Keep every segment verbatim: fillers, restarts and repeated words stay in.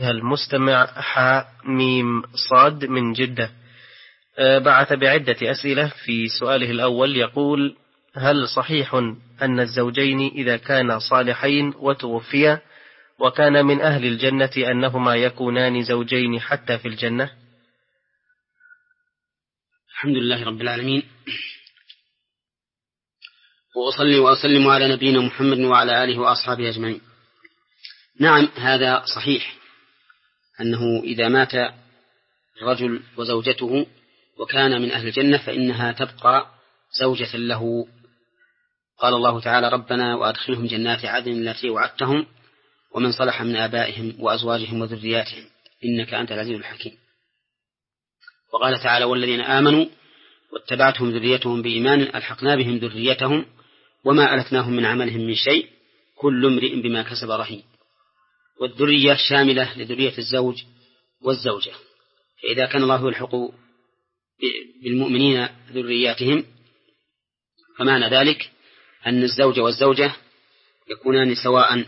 المستمع حاء ميم صاد من جدة بعث بعدة أسئلة. في سؤاله الأول يقول: هل صحيح أن الزوجين إذا كانا صالحين وتوفيا وكان من أهل الجنة أنهما يكونان زوجين حتى في الجنة؟ الحمد لله رب العالمين، وأصلي وأسلم على نبينا محمد وعلى آله وأصحابه أجمعين. نعم، هذا صحيح أنه إذا مات الرجل وزوجته وكان من أهل الجنة فإنها تبقى زوجة له. قال الله تعالى: ربنا وأدخلهم جنات عدن التي وعدتهم ومن صلح من آبائهم وأزواجهم وذرياتهم إنك أنت العزيز الحكيم. وقال تعالى: والذين آمنوا واتبعتهم ذريتهم بإيمان ألحقنا بهم ذريتهم وما ألتناهم من عملهم من شيء كل امرئ بما كسب رهين. والذرية شاملة لذرية الزوج والزوجة، فإذا كان الله يلحق بالمؤمنين ذرياتهم فمعنى ذلك أن الزوج والزوجة يكونان سواء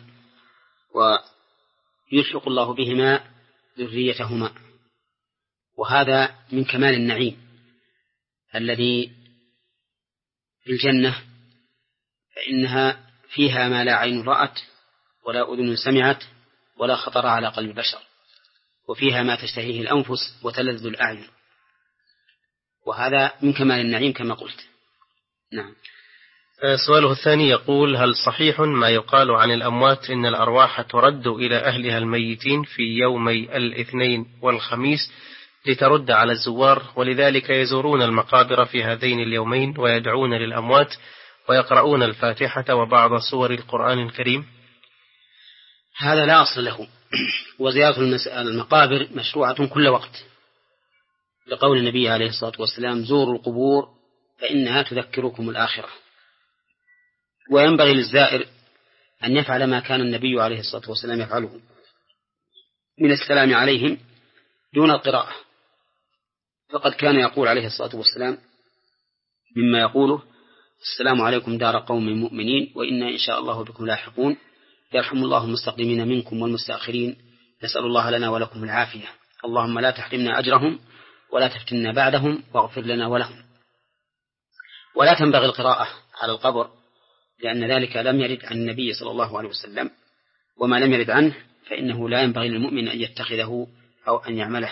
ويلحق الله بهما ذريتهما. وهذا من كمال النعيم الذي في الجنة، فإنها فيها ما لا عين رأت ولا أذن سمعت ولا خطر على قلب بشر، وفيها ما تشتهيه الأنفس وتلذ الأعين، وهذا من كمال النعيم كما قلت. نعم. سؤاله الثاني يقول: هل صحيح ما يقال عن الأموات إن الأرواح ترد إلى أهلها الميتين في يومي الاثنين والخميس لترد على الزوار، ولذلك يزورون المقابر في هذين اليومين ويدعون للأموات ويقرؤون الفاتحة وبعض سور القرآن الكريم؟ هذا لا أصل له، وزيارة المقابر مشروعة كل وقت، لقول النبي عليه الصلاة والسلام: زوروا القبور فإنها تذكركم الآخرة. وينبغي للزائر أن يفعل ما كان النبي عليه الصلاة والسلام يفعله من السلام عليهم دون القراءة، فقد كان يقول عليه الصلاة والسلام مما يقوله: السلام عليكم دار قوم مؤمنين وإنا إن شاء الله بكم لاحقون، يرحم الله المستقدمين منكم والمستأخرين، نسأل الله لنا ولكم العافية، اللهم لا تحرمنا أجرهم ولا تفتنا بعدهم واغفر لنا ولهم. ولا تنبغي القراءة على القبر، لأن ذلك لم يرد عن النبي صلى الله عليه وسلم، وما لم يرد عنه فإنه لا ينبغي للمؤمن أن يتخذه أو أن يعمله.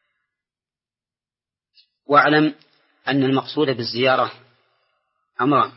واعلم أن المقصود بالزيارة أمران: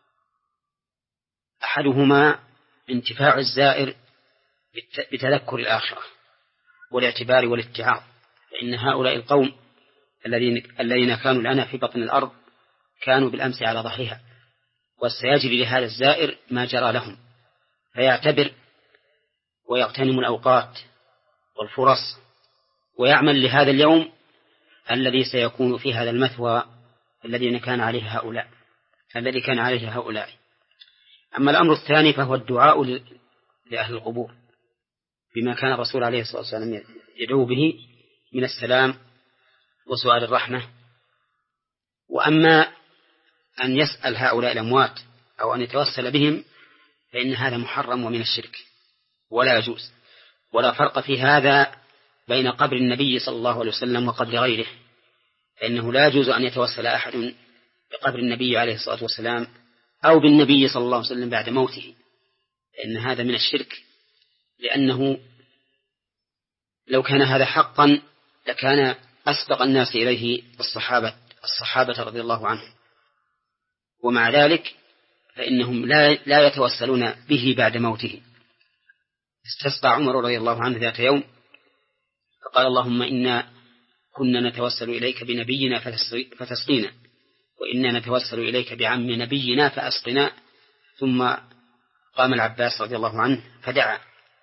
أحدهما انتفاع الزائر بتذكر الآخرة والاعتبار والاتعاظ، فإن هؤلاء القوم الذين الذين كانوا الآن في بطن الأرض كانوا بالأمس على ظهرها، وسيجري لهذا الزائر ما جرى لهم، فيعتبر ويغتنم الأوقات والفرص ويعمل لهذا اليوم الذي سيكون في هذا المثوى الذي كان عليه هؤلاء الذي كان عليه هؤلاء. أما الأمر الثاني فهو الدعاء لأهل القبور بما كان الرسول عليه الصلاة والسلام يدعو به من السلام وسؤال الرحمة. وأما أن يسأل هؤلاء الأموات أو أن يتوسل بهم فإن هذا محرم ومن الشرك ولا يجوز، ولا فرق في هذا بين قبر النبي صلى الله عليه وسلم وقبر غيره، فإنه لا يجوز أن يتوسل أحد بقبر النبي عليه الصلاة والسلام أو بالنبي صلى الله عليه وسلم بعد موته، فإن هذا من الشرك، لأنه لو كان هذا حقا لكان أسبق الناس إليه الصحابة الصحابة رضي الله عنهم، ومع ذلك فإنهم لا, لا يتوسلون به بعد موته. استسقى عمر رضي الله عنه ذات يوم فقال: اللهم إنا كنا نتوسل إليك بنبينا فتسقينا، وإنا نتوسل إليك بعم نبينا فأسقنا. ثم قام العباس رضي الله عنه فدعا.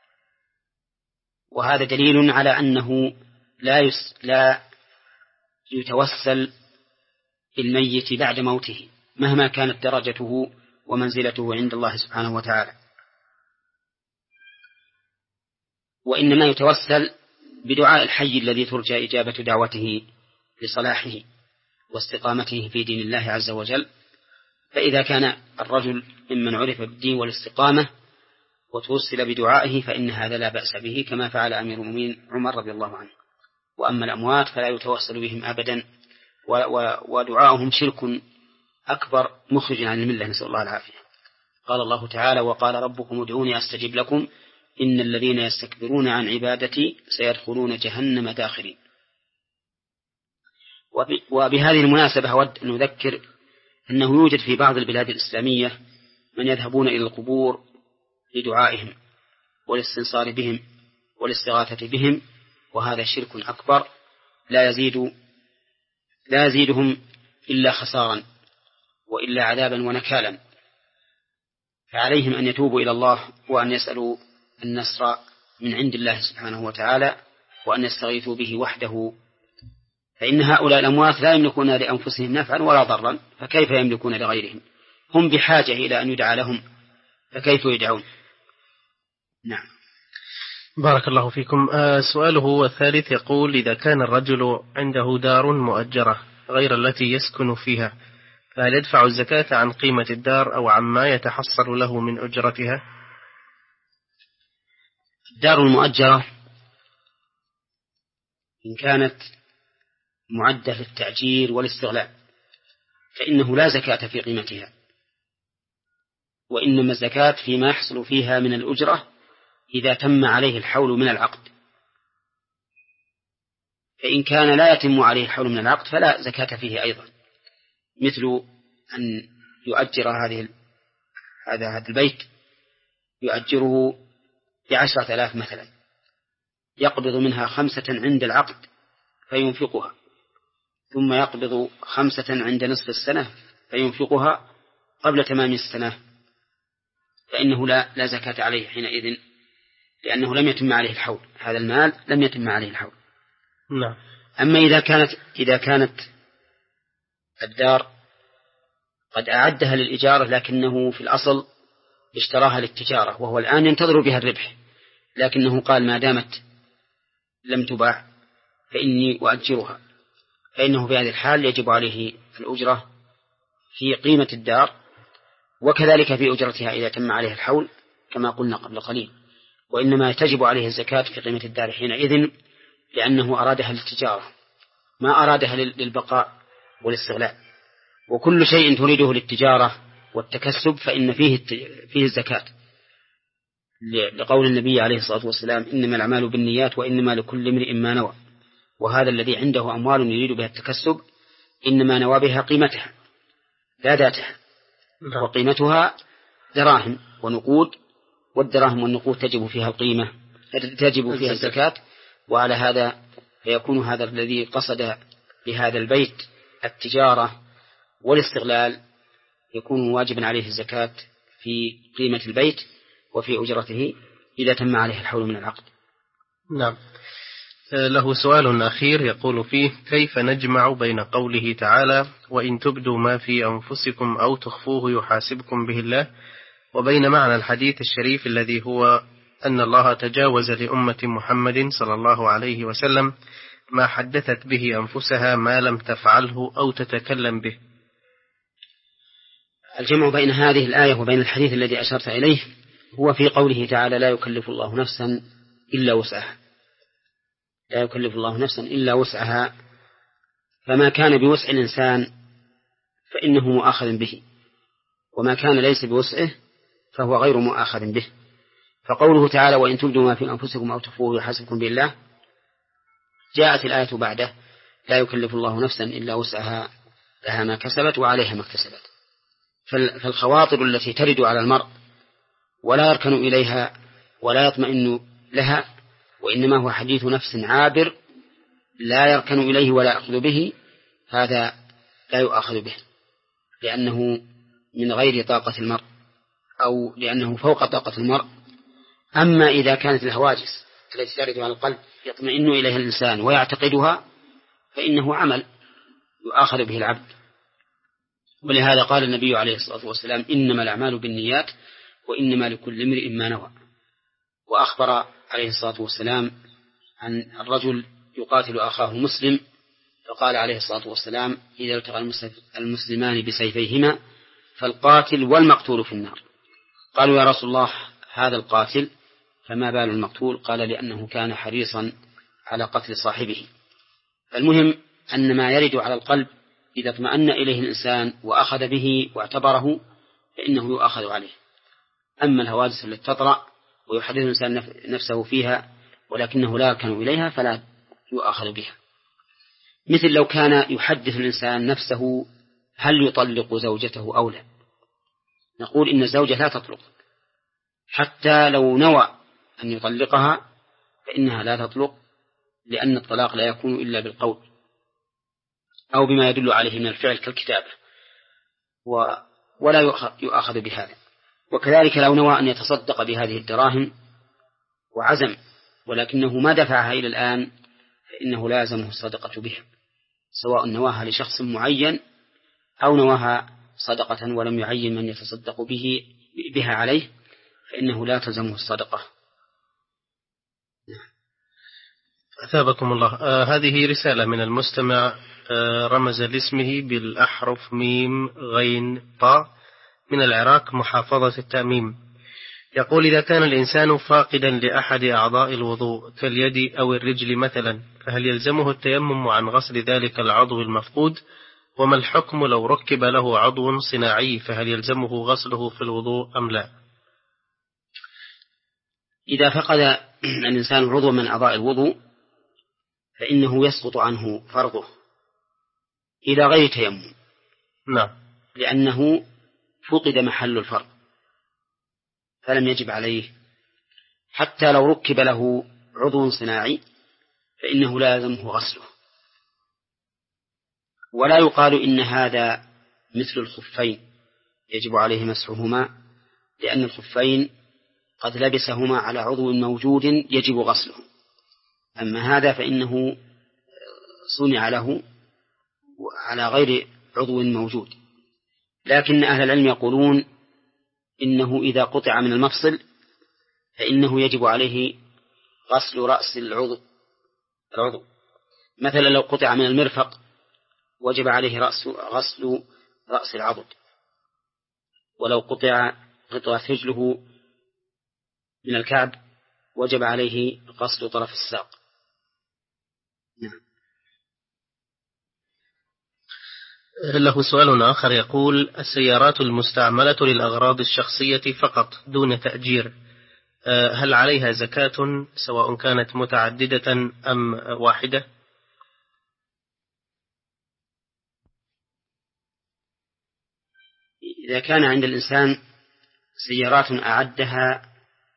وهذا دليل على أنه لا, يس لا يتوسل بالميت بعد موته مهما كانت درجته ومنزلته عند الله سبحانه وتعالى، وإنما يتوسل بدعاء الحي الذي ترجى إجابة دعوته لصلاحه واستقامته في دين الله عز وجل. فإذا كان الرجل ممن عرف بالدين والاستقامة وتوصل بدعائه فإن هذا لا بأس به، كما فعل أمير المؤمنين عمر رضي الله عنه. وأما الأموات فلا يتوصل بهم أبدا، ودعاؤهم شرك أكبر مخرج عن الملة، نسأل الله العافية. قال الله تعالى: وقال ربكم ادعوني أستجب لكم إن الذين يستكبرون عن عبادتي سيدخلون جهنم داخرين. وبهذه المناسبة أود أن أذكر أنه يوجد في بعض البلاد الإسلامية من يذهبون إلى القبور لدعائهم والاستنصار بهم والاستغاثة بهم، وهذا شرك أكبر لا يزيد لا يزيدهم إلا خسارا وإلا عذابا ونكالا. فعليهم أن يتوبوا إلى الله وأن يسألوا النصر من عند الله سبحانه وتعالى، وأن يستغيثوا به وحده، فإن هؤلاء الأموات لا يملكون لأنفسهم نفعا ولا ضرا، فكيف يملكون لغيرهم؟ هم بحاجة إلى أن يدعى لهم، فكيف يدعون؟ نعم. بارك الله فيكم. آه سؤاله الثالث يقول: إذا كان الرجل عنده دار مؤجرة غير التي يسكن فيها، فهل يدفع الزكاة عن قيمة الدار أو عما يتحصل له من أجرتها؟ الدار المؤجرة إن كانت معدة للتأجير والاستغلال فإنه لا زكاة في قيمتها، وإنما الزكاة فيما يحصل فيها من الأجرة إذا تم عليه الحول من العقد. فإن كان لا يتم عليه الحول من العقد فلا زكاة فيه أيضا، مثل أن يؤجر هذه هذا هذا البيت يؤجره بعشرة آلاف مثلا، يقبض منها خمسة عند العقد فينفقها، ثم يقبض خمسة عند نصف السنة فينفقها قبل تمام السنة، فإنه لا لا زكاة عليه حينئذ، لأنه لم يتم عليه الحول، هذا المال لم يتم عليه الحول. نعم. أما إذا كانت إذا كانت الدار قد أعدها للإجارة لكنه في الأصل اشتراها للتجارة وهو الآن ينتظر بها الربح، لكنه قال ما دامت لم تباع فإني أؤجرها، فإنه في هذه الحال يجب عليه الأجرة في قيمة الدار، وكذلك في أجرتها إذا تم عليها الحول كما قلنا قبل قليل. وإنما تجب عليه الزكاة في قيمة الدار حينئذ لأنه أرادها للتجارة ما أرادها للبقاء والاستغلال، وكل شيء تريده للتجارة والتكسب فإن فيه فيه الزكاة، لقول النبي عليه الصلاة والسلام: إنما الأعمال بالنيات وإنما لكل امرئ ما نوى. وهذا الذي عنده أموال يريد بها التكسب إنما نوى بها قيمتها لا ذاتها، وقيمتها دراهم ونقود، والدراهم والنقود تجب فيها القيمة تجب فيها الزكاة. وعلى هذا فيكون هذا الذي قصد بهذا البيت التجارة والاستغلال يكون واجبا عليه الزكاة في قيمة البيت وفي أجرته إذا تم عليه الحول من العقد. نعم. له سؤال أخير يقول فيه: كيف نجمع بين قوله تعالى: وإن تبدوا ما في أنفسكم أو تخفوه يحاسبكم به الله، وبين معنى الحديث الشريف الذي هو أن الله تجاوز لأمة محمد صلى الله عليه وسلم ما حدثت به أنفسها ما لم تفعله أو تتكلم به؟ الجمع بين هذه الآية وبين الحديث الذي أشرت إليه هو في قوله تعالى: لا يكلف الله نفسا إلا وسعها. لا يكلف الله نفسا إلا وسعها، فما كان بوسع الإنسان فإنه مؤاخذ به، وما كان ليس بوسعه فهو غير مؤاخذ به. فقوله تعالى: وإن تبدوا ما في أنفسكم أو تخفوه يحاسبكم بالله، جاءت الآية بعده: لا يكلف الله نفسا إلا وسعها لها ما كسبت وعليها ما اكتسبت. فالخواطر التي ترد على المرء ولا يركن إليها ولا يطمئن لها، وإنما هو حديث نفس عابر لا يركن إليه ولا يأخذ به، هذا لا يؤخذ به لأنه من غير طاقة المرء أو لأنه فوق طاقة المرء. أما إذا كانت الهواجس التي ترد على القلب يطمئن إليها الإنسان ويعتقدها فإنه عمل يؤخذ به العبد. ولهذا قال النبي عليه الصلاة والسلام: إنما الأعمال بالنيات وإنما لكل امرئ ما نوى. وأخبر عليه الصلاة والسلام عن الرجل يقاتل أخاه المسلم، فقال عليه الصلاة والسلام: إذا التقى المسلمان بسيفيهما فالقاتل والمقتول في النار. قالوا: يا رسول الله، هذا القاتل فما بال المقتول؟ قال لأنه كان حريصا على قتل صاحبه. المهم أن ما يرد على القلب إذا اطمأن إليه الإنسان وأخذ به واعتبره فإنه يؤخذ عليه. أما الحوادث التي تطرأ ويحدث الإنسان نفسه فيها ولكنه لا يركن إليها فلا يؤخذ بها. مثل لو كان يحدث الإنسان نفسه هل يطلق زوجته أو لا، نقول إن الزوجة لا تطلق، حتى لو نوى أن يطلقها فإنها لا تطلق، لأن الطلاق لا يكون إلا بالقول أو بما يدل عليه من الفعل كالكتابة، ولا يؤخذ بهذا. وكذلك لو نوى أن يتصدق بهذه الدراهم وعزم ولكنه ما دفعها إلى الآن فإنه لازمه الصدقة بها، سواء نواها لشخص معين أو نواها صدقة ولم يعين من يتصدق به بها عليه فإنه لا تلزمه الصدقة. أثابكم الله. آه هذه رسالة من المستمع، آه رمز لاسمه بالأحرف ميم غين طاء، من العراق محافظة التأميم. يقول: إذا كان الإنسان فاقدا لأحد أعضاء الوضوء كاليد أو الرجل مثلا، فهل يلزمه التيمم عن غسل ذلك العضو المفقود؟ وما الحكم لو ركب له عضو صناعي، فهل يلزمه غسله في الوضوء أم لا؟ إذا فقد الإنسان عضو من أعضاء الوضوء فإنه يسقط عنه فرضه إلى غير تيمم. نعم. لأنه فقد محل الفرض فلم يجب عليه، حتى لو ركب له عضو صناعي فإنه لا يلزمه غسله. ولا يقال إن هذا مثل الخفين يجب عليه مسحهما، لأن الخفين قد لبسهما على عضو موجود يجب غسله، أما هذا فإنه صنع له على غير عضو موجود. لكن أهل العلم يقولون إنه إذا قطع من المفصل فإنه يجب عليه غسل رأس العضو العضو مثلا لو قطع من المرفق وجب عليه رأس غسل رأس العضد، ولو قطع قطعة رجله من الكعب وجب عليه غسل طرف الساق. نعم. له سؤال آخر يقول: السيارات المستعملة للأغراض الشخصية فقط دون تأجير، هل عليها زكاة سواء كانت متعددة أم واحدة؟ إذا كان عند الإنسان سيارات أعدها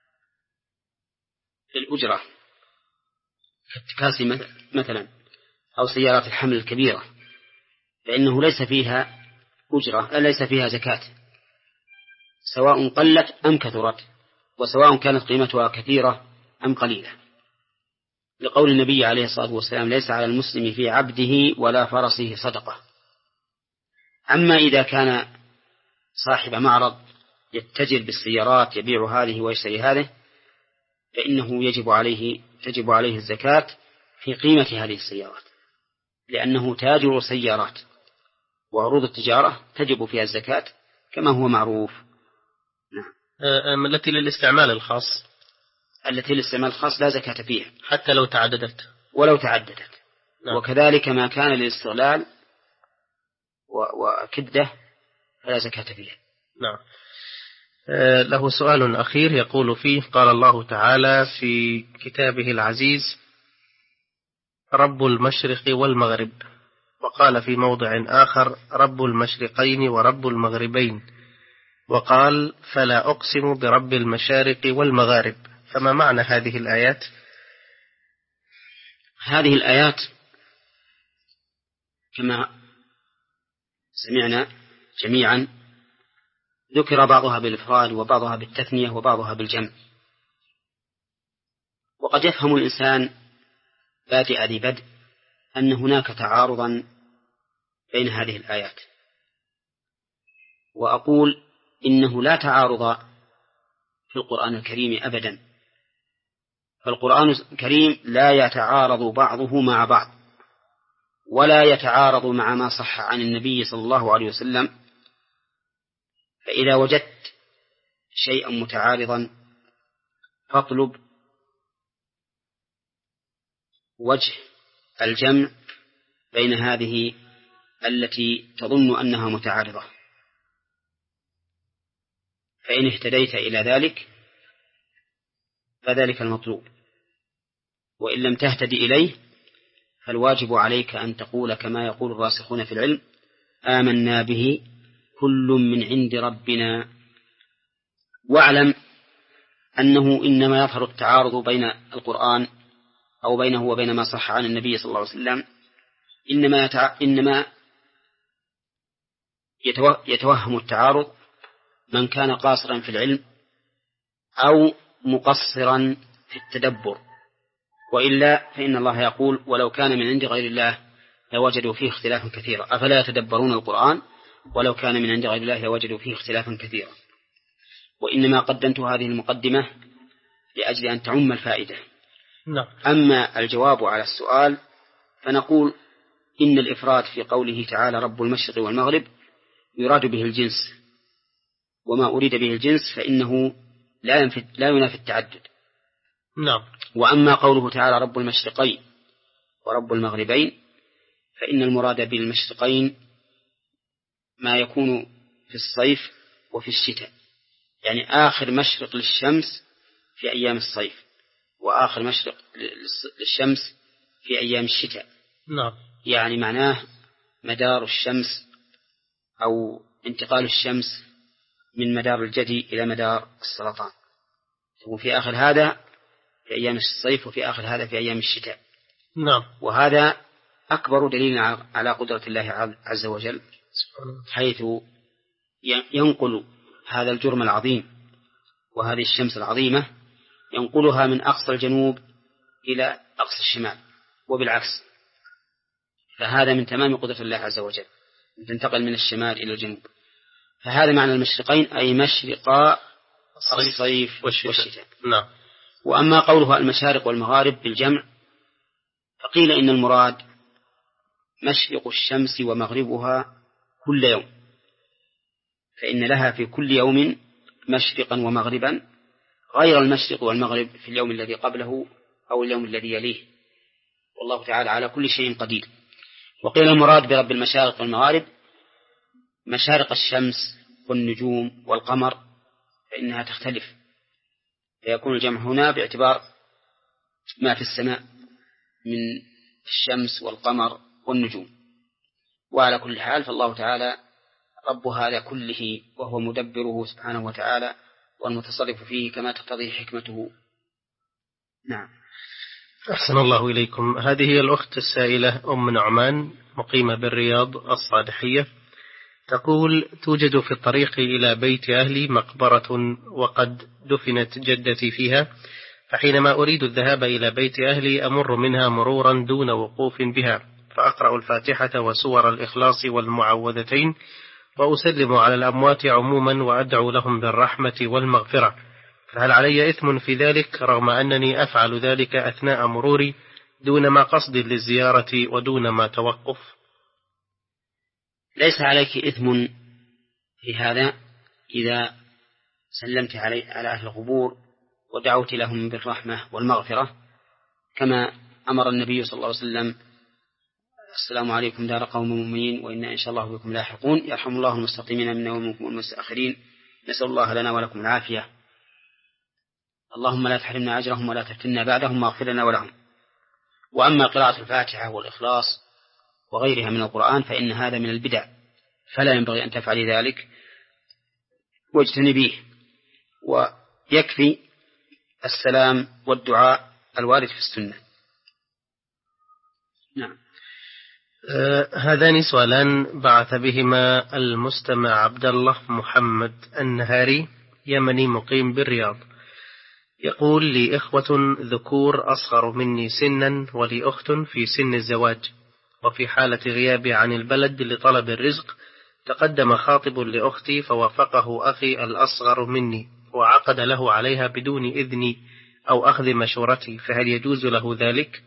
للأجرة كالتكاسي مثلا أو سيارات الحمل الكبيرة فإنه ليس فيها أجرة، ليس فيها زكاة، سواء قلت أم كثرت، وسواء كانت قيمتها كثيرة أم قليلة، لقول النبي عليه الصلاة والسلام: ليس على المسلم في عبده ولا فرسه صدقة. أما إذا كان صاحب معرض يتجر بالسيارات يبيع هذه ويشتري هذه فإنه يجب عليه تجب عليه الزكاة في قيمة هذه السيارات، لأنه تاجر سيارات، وعروض التجارة تجب فيها الزكاة كما هو معروف. نعم. التي للاستعمال الخاص التي للاستعمال الخاص لا زكاة فيها حتى لو تعددت ولو تعددت. نعم. وكذلك ما كان للاستغلال وكدة فلا زكاة فيها. نعم. له سؤال أخير يقول فيه: قال الله تعالى في كتابه العزيز: رب المشرق والمغرب، وقال في موضع آخر: رب المشرقين ورب المغربين، وقال: فلا أقسم برب المشارق والمغارب. فما معنى هذه الآيات؟ هذه الآيات كما سمعنا جميعا ذكر بعضها بالإفراد وبعضها بالتثنية وبعضها بالجمع، وقد يفهم الإنسان بادئ ذي بدء أن هناك تعارضا بين هذه الآيات، وأقول إنه لا تعارض في القرآن الكريم أبدا، فالقرآن الكريم لا يتعارض بعضه مع بعض ولا يتعارض مع ما صح عن النبي صلى الله عليه وسلم. فإذا وجدت شيئا متعارضا فاطلب وجه الجمع بين هذه التي تظن أنها متعارضة، فإن اهتديت إلى ذلك فذلك المطلوب، وإن لم تهتدي إليه فالواجب عليك أن تقول كما يقول الراسخون في العلم: آمنا به كل من عند ربنا. واعلم أنه إنما يظهر التعارض بين القرآن أو بينه وبين ما صح عن النبي صلى الله عليه وسلم إنما يتع... إنما يتو... يتوهم التعارض من كان قاصرا في العلم أو مقصرا في التدبر، وإلا فإن الله يقول: ولو كان من عند غير الله لوجدوا فيه اختلافا كثيرا، أفلا يتدبرون القرآن ولو كان من عند غير الله لوجدوا فيه اختلافا كثيرا. وإنما قدمت هذه المقدمة لأجل أن تعم الفائدة. نعم. أما الجواب على السؤال فنقول إن الإفراد في قوله تعالى رب المشرق والمغرب يراد به الجنس، وما أريد به الجنس فإنه لا ينفي لا ينافي التعدد. نعم. وأما قوله تعالى رب المشرقين ورب المغربين فإن المراد بالمشرقين ما يكون في الصيف وفي الشتاء، يعني آخر مشرق للشمس في أيام الصيف وآخر مشرق للشمس في أيام الشتاء. نعم. يعني معناه مدار الشمس أو انتقال الشمس من مدار الجدي إلى مدار السرطان، وفي آخر هذا في أيام الصيف وفي آخر هذا في أيام الشتاء. نعم. وهذا أكبر دليل على قدرة الله عز وجل، حيث ينقل هذا الجرم العظيم وهذه الشمس العظيمة ينقلها من أقصى الجنوب إلى أقصى الشمال وبالعكس، فهذا من تمام قدرة الله عز وجل تنتقل من الشمال إلى الجنوب. فهذا معنى المشرقين أي مشرقا الصيف والشتاء. نعم. وأما قولها المشارق والمغارب بالجمع فقيل إن المراد مشرق الشمس ومغربها كل يوم، فإن لها في كل يوم مشرقا ومغربا غير المشرق والمغرب في اليوم الذي قبله أو اليوم الذي يليه، والله تعالى على كل شيء قدير. وقيل المراد برب المشارق والمغارب مشارق الشمس والنجوم والقمر، فإنها تختلف، فيكون الجمع هنا باعتبار ما في السماء من الشمس والقمر والنجوم. وعلى كل حال فالله تعالى رب هذا كله، وهو مدبره سبحانه وتعالى والمتصرف فيه كما تقتضيه حكمته. نعم. أحسن الله إليكم. هذه هي الأخت السائلة أم نعمان مقيمة بالرياض الصالحية، تقول: توجد في الطريق إلى بيت أهلي مقبرة وقد دفنت جدتي فيها، فحينما أريد الذهاب إلى بيت أهلي أمر منها مرورا دون وقوف بها، فأقرأ الفاتحة وسور الإخلاص والمعوذتين وأسلم على الأموات عموما وأدعو لهم بالرحمة والمغفرة، فهل علي إثم في ذلك رغم أنني أفعل ذلك أثناء مروري دون ما قصد للزيارة ودون ما توقف؟ ليس عليك إثم في هذا إذا سلمت على أهل القبور ودعوت لهم بالرحمة والمغفرة، كما أمر النبي صلى الله عليه وسلم: السلام عليكم دار قوم مؤمنين وإنا إن شاء الله بكم لاحقون، يرحم الله المستقيمين منا ومنكم والمستأخرين، نسأل الله لنا ولكم العافية، اللهم لا تحرمنا أجرهم ولا تفتنا بعدهم واغفر لنا ولهم. وأما قراءة الفاتحة والإخلاص وغيرها من القرآن فإن هذا من البدع، فلا ينبغي أن تفعلي ذلك واجتنبيه، ويكفي السلام والدعاء الوارد في السنة. نعم. آه هذان سؤالان بعث بهما المستمع عبد الله محمد النهاري يمني مقيم بالرياض، يقول: لي إخوة ذكور أصغر مني سنا ولي أخت في سن الزواج، وفي حالة غيابي عن البلد لطلب الرزق تقدم خاطب لأختي فوافقه أخي الأصغر مني وعقد له عليها بدون إذني أو أخذ مشورتي، فهل يجوز له ذلك؟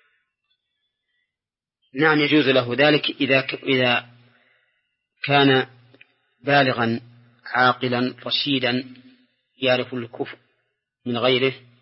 نعم يجوز له ذلك إذا إذا كان بالغا عاقلا رشيدا يعرف الكفء من غيره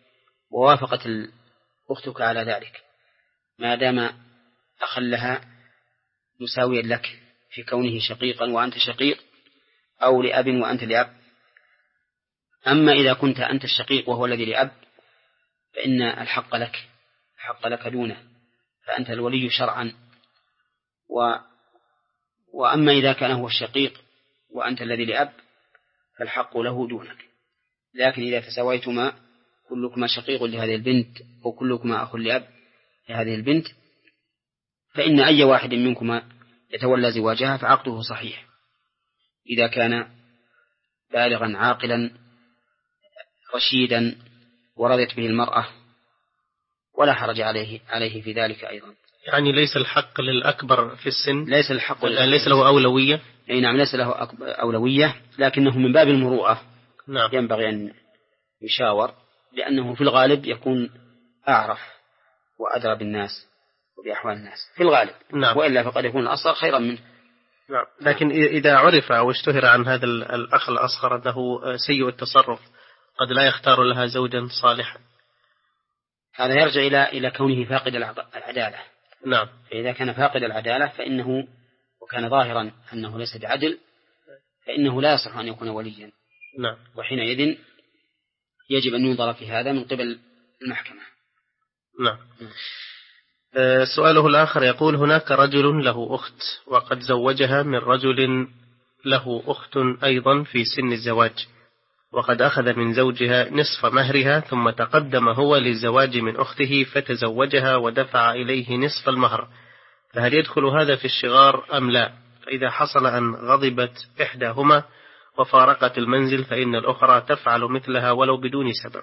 ووافقت أختك على ذلك ما دام أخلها مساويا لك في كونه شقيقا وأنت شقيق، أو لأب وأنت لأب. أما إذا كنت أنت الشقيق وهو الذي لأب فإن الحق لك، الحق لك دونه، فأنت الولي شرعا. و... وأما إذا كان هو الشقيق وأنت الذي لأب فالحق له دونك. لكن إذا تساويتما كلكما شقيق لهذه البنت وكلكما أخ لأب لهذه البنت فإن أي واحد منكما يتولى زواجها فعقده صحيح إذا كان بالغا عاقلا رشيدا ورضت به المرأة، ولا حرج عليه عليه في ذلك أيضا. يعني ليس الحق للأكبر في السن، ليس الحق يعني ليس له أولوية. أي نعم، ليس له أولوية، لكنه من باب المروءة. نعم. ينبغي أن يشاور، لأنه في الغالب يكون أعرف وأدرى بالناس وبأحوال الناس في الغالب. نعم. وإلا فقد يكون الأصغر خيرا منه. نعم. لكن إذا عرف أو اشتهر عن هذا الأخ الأصغر أنه سيء التصرف قد لا يختار لها زوجا صالحا، هذا يرجع إلى إلى كونه فاقد العدالة. نعم. فإذا كان فاقد العدالة فإنه وكان ظاهرا أنه ليس بعدل فإنه لا يصح أن يكون وليا. نعم. وحينئذ يجب أن ينظر في هذا من قبل المحكمة. نعم. أه سؤاله الآخر يقول: هناك رجل له أخت وقد زوجها من رجل له أخت أيضا في سن الزواج، وقد أخذ من زوجها نصف مهرها، ثم تقدم هو للزواج من أخته فتزوجها ودفع إليه نصف المهر، فهل يدخل هذا في الشغار أم لا؟ فإذا حصل أن غضبت إحداهما وفارقت المنزل فإن الأخرى تفعل مثلها ولو بدون سبب.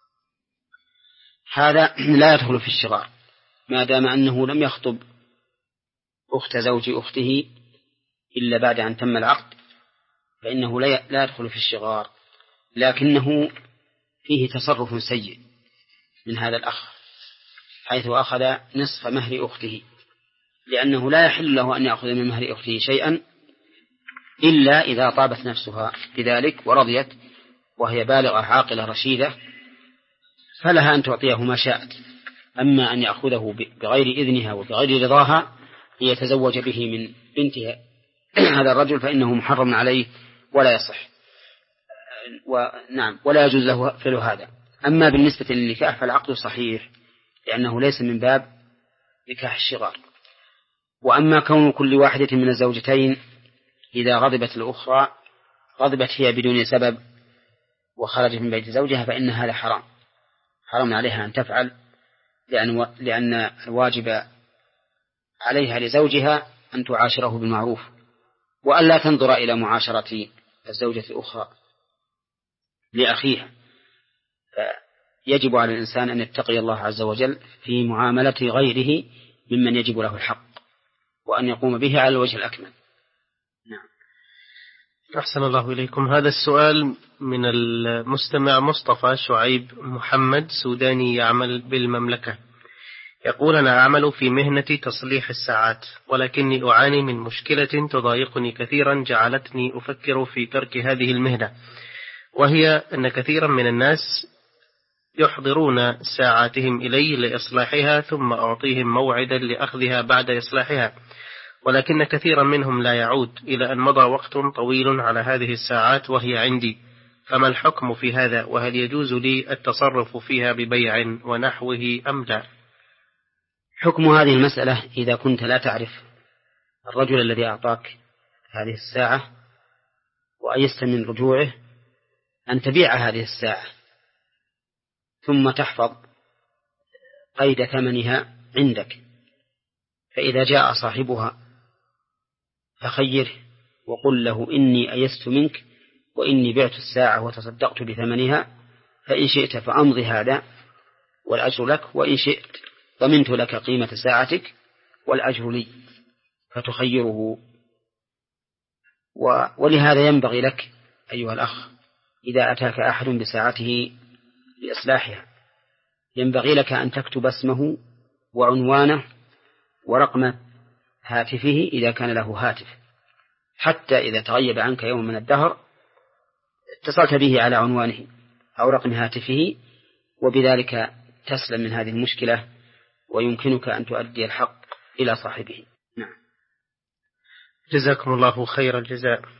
هذا لا يدخل في الشغار ما دام أنه لم يخطب أخت زوج أخته إلا بعد أن تم العقد، فإنه لا يدخل في الشغار، لكنه فيه تصرف سيء من هذا الأخ حيث أخذ نصف مهر أخته، لأنه لا يحل له أن يأخذ من مهر أخته شيئا إلا إذا طابت نفسها بذلك ورضيت وهي بالغة عاقلة رشيدة فلها أن تعطيه ما شاءت. أما أن يأخذه بغير إذنها وبغير رضاها ليتزوج به من بنتها هذا الرجل فإنه محرم عليه ولا يصح، ونعم ولا يجوز له فعل هذا. أما بالنسبة للنكاح فالعقد صحيح لأنه ليس من باب نكاح الشغار. وأما كون كل واحدة من الزوجتين إذا غضبت الأخرى غضبت هي بدون سبب وخرجت من بيت زوجها فإن هذا حرام، حرام عليها أن تفعل، لأن, و... لأن الواجب عليها لزوجها أن تعاشره بالمعروف وأن لا تنظر إلى معاشرة الزوجة الأخرى لأخيها. فيجب على الإنسان أن يتقي الله عز وجل في معاملة غيره ممن يجب له الحق وأن يقوم به على الوجه الأكمل. نعم. أحسن الله إليكم. هذا السؤال من المستمع مصطفى شعيب محمد سوداني يعمل بالمملكة، يقول: أنا أعمل في مهنة تصليح الساعات، ولكني أعاني من مشكلة تضايقني كثيرا جعلتني أفكر في ترك هذه المهنة، وهي أن كثيرا من الناس يحضرون ساعاتهم إلي لإصلاحها ثم أعطيهم موعدا لأخذها بعد إصلاحها، ولكن كثيرا منهم لا يعود إلى أن مضى وقت طويل على هذه الساعات وهي عندي، فما الحكم في هذا؟ وهل يجوز لي التصرف فيها ببيع ونحوه أم لا؟ حكم هذه المسألة إذا كنت لا تعرف الرجل الذي أعطاك هذه الساعة وأيست من رجوعه أن تبيع هذه الساعة ثم تحفظ قيد ثمنها عندك، فإذا جاء صاحبها فخيره وقل له: إني أيست منك وإني بعت الساعة وتصدقت بثمنها، فإن شئت فأمضي هذا والأجر لك، وإن شئت ضمنت لك قيمة ساعتك والأجر لي، فتخيره. ولهذا ينبغي لك أيها الأخ إذا أتاك أحد بساعته لإصلاحها ينبغي لك أن تكتب اسمه وعنوانه ورقم هاتفه إذا كان له هاتف، حتى إذا تغيب عنك يوم من الدهر اتصلت به على عنوانه أو رقم هاتفه وبذلك تسلم من هذه المشكلة ويمكنك أن تؤدي الحق إلى صاحبه. نعم. جزاكم الله خير الجزاء.